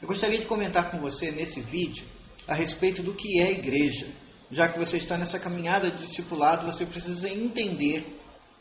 Eu gostaria de comentar com você nesse vídeo a respeito do que é a igreja. Já que você está nessa caminhada de discipulado, você precisa entender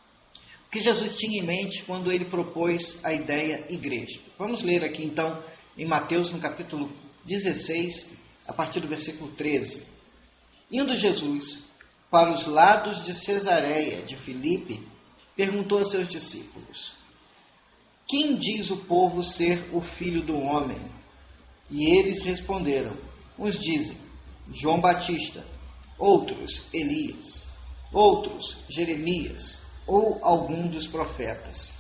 o que Jesus tinha em mente quando ele propôs a ideia igreja. Vamos ler aqui então em Mateus, no capítulo 16, a partir do versículo 13. Indo Jesus para os lados de Cesareia de Filipe, perguntou a seus discípulos: quem diz o povo ser o Filho do Homem? E eles responderam: uns dizem João Batista, outros Elias, outros Jeremias, ou algum dos profetas.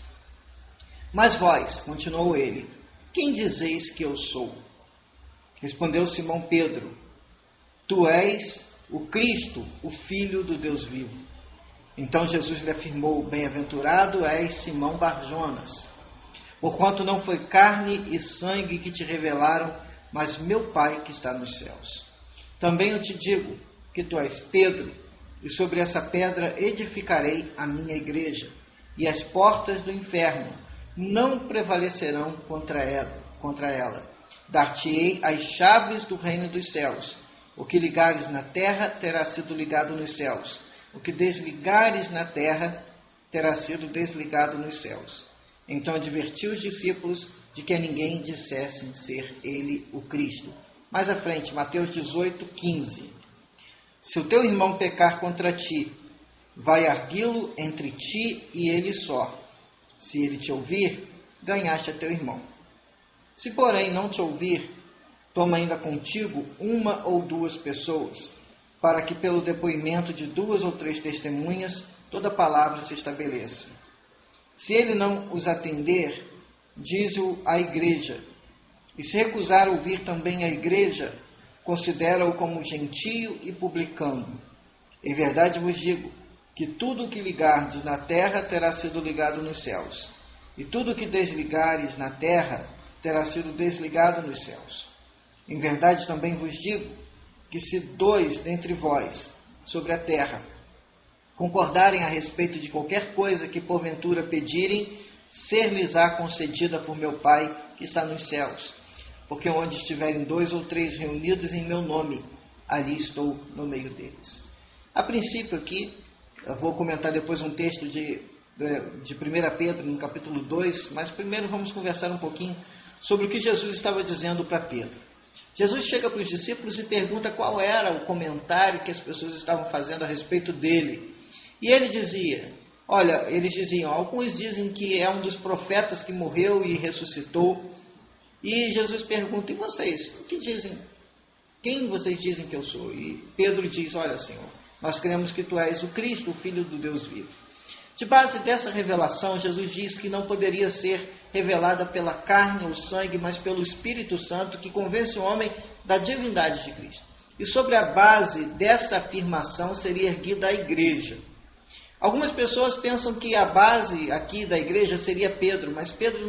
Mas vós, continuou ele, quem dizeis que eu sou? Respondeu Simão Pedro: tu és o Cristo, o Filho do Deus vivo. Então Jesus lhe afirmou: bem-aventurado és Simão Barjonas, porquanto não foi carne e sangue que te revelaram, mas meu Pai que está nos céus. Também eu te digo que tu és Pedro, e sobre essa pedra edificarei a minha igreja, e as portas do inferno não prevalecerão contra ela. Dar-te-ei as chaves do reino dos céus. O que ligares na terra terá sido ligado nos céus. O que desligares na terra terá sido desligado nos céus. Então advertiu os discípulos de que a ninguém dissessem ser ele o Cristo. Mais à frente, Mateus 18, 15. Se o teu irmão pecar contra ti, vai arguí-lo entre ti e ele só. Se ele te ouvir, ganhaste a teu irmão. Se, porém, não te ouvir, toma ainda contigo uma ou duas pessoas, para que pelo depoimento de 2 ou 3 testemunhas toda palavra se estabeleça. Se ele não os atender, diz-o à igreja. E se recusar ouvir também a igreja, considera-o como gentio e publicano. Em verdade vos digo que tudo o que ligardes na terra terá sido ligado nos céus, e tudo o que desligares na terra terá sido desligado nos céus. Em verdade também vos digo que se 2 dentre vós sobre a terra concordarem a respeito de qualquer coisa que porventura pedirem, ser-lhes-á concedida por meu Pai que está nos céus. Porque onde estiverem 2 ou 3 reunidos em meu nome, ali estou no meio deles. A princípio aqui, eu vou comentar depois um texto de 1 Pedro, no capítulo 2, mas primeiro vamos conversar um pouquinho sobre o que Jesus estava dizendo para Pedro. Jesus chega para os discípulos e pergunta qual era o comentário que as pessoas estavam fazendo a respeito dele. E ele dizia, eles diziam, alguns dizem que é um dos profetas que morreu e ressuscitou. E Jesus pergunta, e vocês, o que dizem? Quem vocês dizem que eu sou? E Pedro diz, olha Senhor, nós cremos que tu és o Cristo, o Filho do Deus vivo. De base dessa revelação, Jesus diz que não poderia ser revelada pela carne ou sangue, mas pelo Espírito Santo, que convence o homem da divindade de Cristo. E sobre a base dessa afirmação seria erguida a igreja. Algumas pessoas pensam que a base aqui da igreja seria Pedro, mas Pedro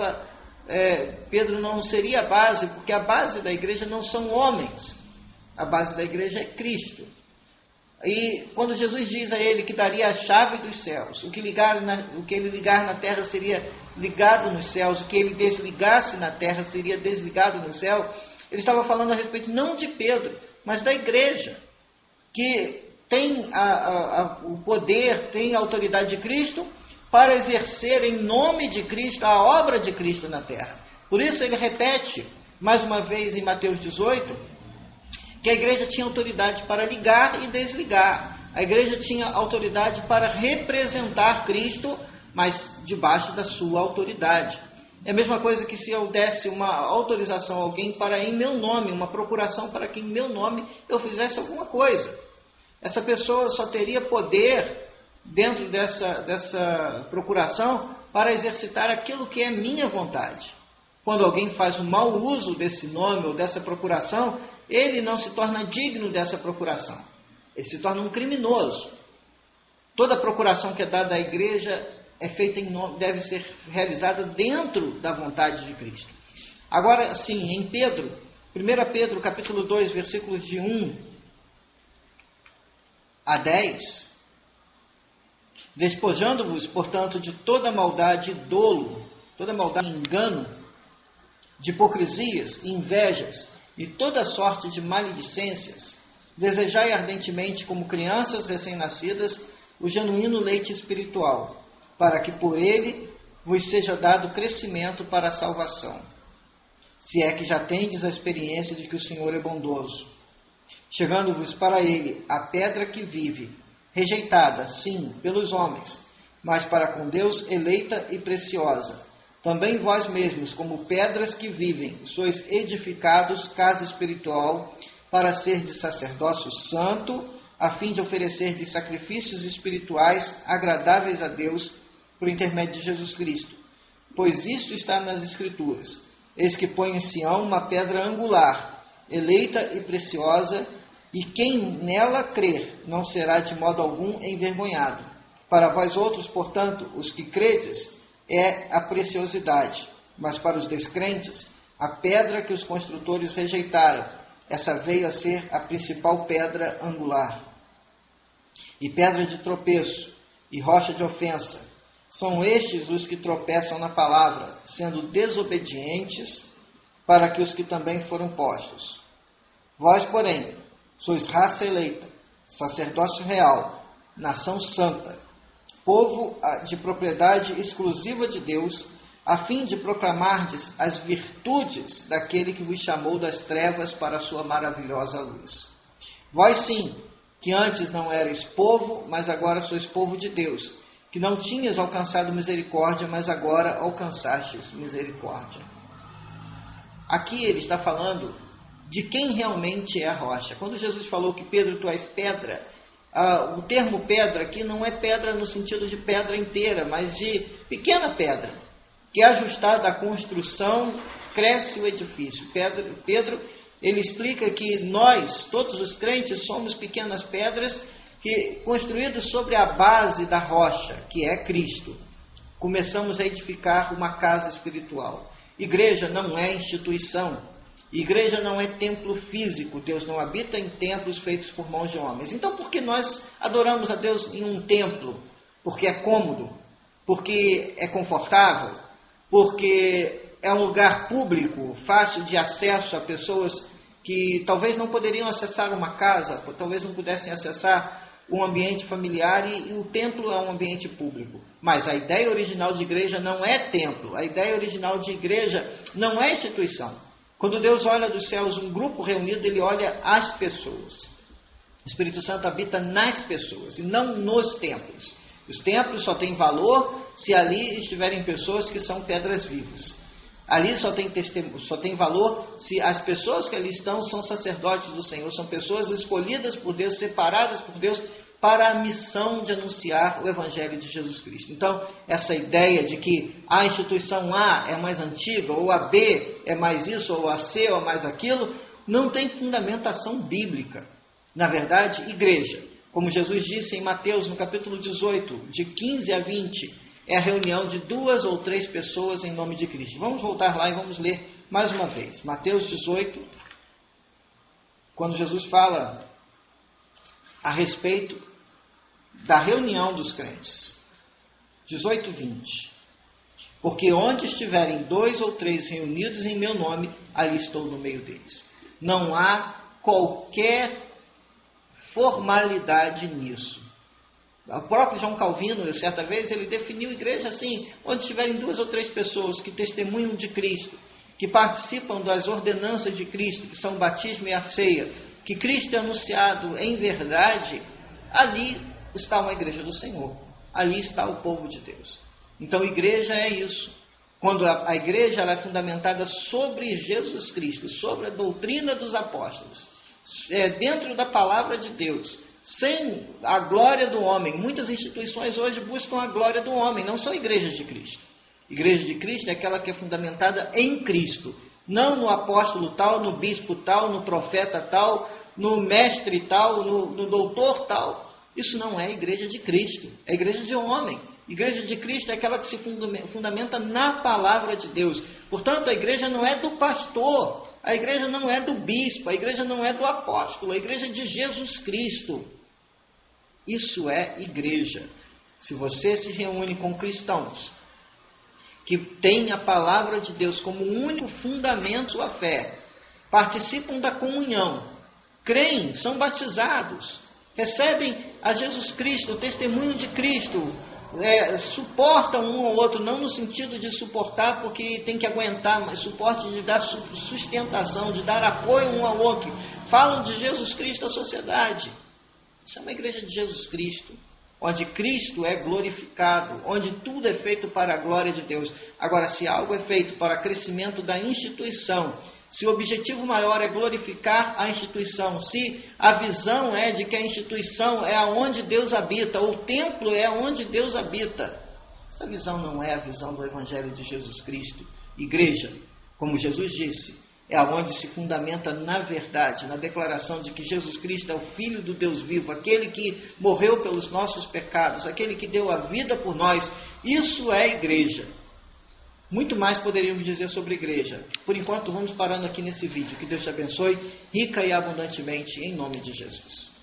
não seria a base, porque a base da igreja não são homens. A base da igreja é Cristo. E quando Jesus diz a ele que daria a chave dos céus, o que ele ligar na terra seria ligado nos céus, o que ele desligasse na terra seria desligado no céu, ele estava falando a respeito não de Pedro, mas da igreja, que tem o poder, tem a autoridade de Cristo para exercer em nome de Cristo a obra de Cristo na terra. Por isso ele repete, mais uma vez em Mateus 18, que a igreja tinha autoridade para ligar e desligar. A igreja tinha autoridade para representar Cristo, mas debaixo da sua autoridade. É a mesma coisa que se eu desse uma autorização a alguém para, em meu nome, uma procuração para que em meu nome eu fizesse alguma coisa. Essa pessoa só teria poder dentro dessa procuração para exercitar aquilo que é minha vontade. Quando alguém faz um mau uso desse nome ou dessa procuração, ele não se torna digno dessa procuração. Ele se torna um criminoso. Toda procuração que é dada à igreja é feita em nome, deve ser realizada dentro da vontade de Cristo. Agora, sim, em Pedro, 1 Pedro, capítulo 2, versículos de 1 a 10, despojando-vos, portanto, de toda maldade e dolo, toda maldade e engano, de hipocrisias, invejas e toda sorte de maledicências, desejai ardentemente, como crianças recém-nascidas, o genuíno leite espiritual, para que por ele vos seja dado crescimento para a salvação, se é que já tendes a experiência de que o Senhor é bondoso, chegando-vos para ele a pedra que vive, rejeitada, sim, pelos homens, mas para com Deus eleita e preciosa. Também vós mesmos, como pedras que vivem, sois edificados casa espiritual, para ser de sacerdócio santo, a fim de oferecer de sacrifícios espirituais agradáveis a Deus, por intermédio de Jesus Cristo. Pois isto está nas Escrituras: eis que põe em Sião uma pedra angular, eleita e preciosa, e quem nela crer não será de modo algum envergonhado. Para vós outros, portanto, os que credes, é a preciosidade, mas para os descrentes, a pedra que os construtores rejeitaram, essa veio a ser a principal pedra angular. E pedra de tropeço, e rocha de ofensa, são estes os que tropeçam na palavra, sendo desobedientes, para que os que também foram postos. Vós, porém, sois raça eleita, sacerdócio real, nação santa, povo de propriedade exclusiva de Deus, a fim de proclamardes as virtudes daquele que vos chamou das trevas para a sua maravilhosa luz. Vós sim, que antes não erais povo, mas agora sois povo de Deus, que não tinhas alcançado misericórdia, mas agora alcançastes misericórdia. Aqui ele está falando de quem realmente é a rocha. Quando Jesus falou que Pedro, tu és pedra, o termo pedra aqui não é pedra no sentido de pedra inteira, mas de pequena pedra, que é ajustada à construção, cresce o edifício. Pedro, ele explica que nós, todos os crentes, somos pequenas pedras construídas sobre a base da rocha, que é Cristo. Começamos a edificar uma casa espiritual. Igreja não é instituição. Igreja não é templo físico. Deus não habita em templos feitos por mãos de homens. Então, por que nós adoramos a Deus em um templo? Porque é cômodo, porque é confortável, porque é um lugar público, fácil de acesso a pessoas que talvez não poderiam acessar uma casa, talvez não pudessem acessar um ambiente familiar, e o templo é um ambiente público. Mas a ideia original de igreja não é templo. A ideia original de igreja não é instituição. Quando Deus olha dos céus um grupo reunido, Ele olha as pessoas. O Espírito Santo habita nas pessoas e não nos templos. Os templos só têm valor se ali estiverem pessoas que são pedras vivas. Ali só tem valor se as pessoas que ali estão são sacerdotes do Senhor, são pessoas escolhidas por Deus, separadas por Deus para a missão de anunciar o Evangelho de Jesus Cristo. Então, essa ideia de que a instituição A é mais antiga, ou a B é mais isso, ou a C ou mais aquilo, não tem fundamentação bíblica. Na verdade, igreja, como Jesus disse em Mateus, no capítulo 18, de 15 a 20, é a reunião de 2 ou 3 pessoas em nome de Cristo. Vamos voltar lá e vamos ler mais uma vez. Mateus 18, quando Jesus fala a respeito da reunião dos crentes. 18, 20. Porque onde estiverem 2 ou 3 reunidos em meu nome, ali estou no meio deles. Não há qualquer formalidade nisso. O próprio João Calvino, certa vez, ele definiu a igreja assim: onde estiverem 2 ou 3 pessoas que testemunham de Cristo, que participam das ordenanças de Cristo, que são o batismo e a ceia, que Cristo é anunciado em verdade, ali está uma igreja do Senhor, ali está o povo de Deus. Então, igreja é isso. Quando a igreja ela é fundamentada sobre Jesus Cristo, sobre a doutrina dos apóstolos, dentro da palavra de Deus, sem a glória do homem. Muitas instituições hoje buscam a glória do homem, não são igrejas de Cristo. Igreja de Cristo é aquela que é fundamentada em Cristo, não no apóstolo tal, no bispo tal, no profeta tal, no mestre tal, no doutor tal. Isso não é igreja de Cristo, é igreja de homem. Igreja de Cristo é aquela que se fundamenta na palavra de Deus. Portanto, a igreja não é do pastor, a igreja não é do bispo, a igreja não é do apóstolo, a igreja é de Jesus Cristo. Isso é igreja. Se você se reúne com cristãos que têm a palavra de Deus como único fundamento da sua fé, participam da comunhão, creem, são batizados, recebem a Jesus Cristo, o testemunho de Cristo, suportam um ao outro, não no sentido de suportar porque tem que aguentar, mas suporte de dar sustentação, de dar apoio um ao outro, falam de Jesus Cristo à sociedade. Isso é uma igreja de Jesus Cristo, onde Cristo é glorificado, onde tudo é feito para a glória de Deus. Agora, se algo é feito para crescimento da instituição, se o objetivo maior é glorificar a instituição, se a visão é de que a instituição é aonde Deus habita, ou o templo é aonde Deus habita, essa visão não é a visão do Evangelho de Jesus Cristo. Igreja, como Jesus disse, é aonde se fundamenta na verdade, na declaração de que Jesus Cristo é o Filho do Deus vivo, aquele que morreu pelos nossos pecados, aquele que deu a vida por nós. Isso é igreja. Muito mais poderíamos dizer sobre igreja. Por enquanto, vamos parando aqui nesse vídeo. Que Deus te abençoe rica e abundantemente, em nome de Jesus.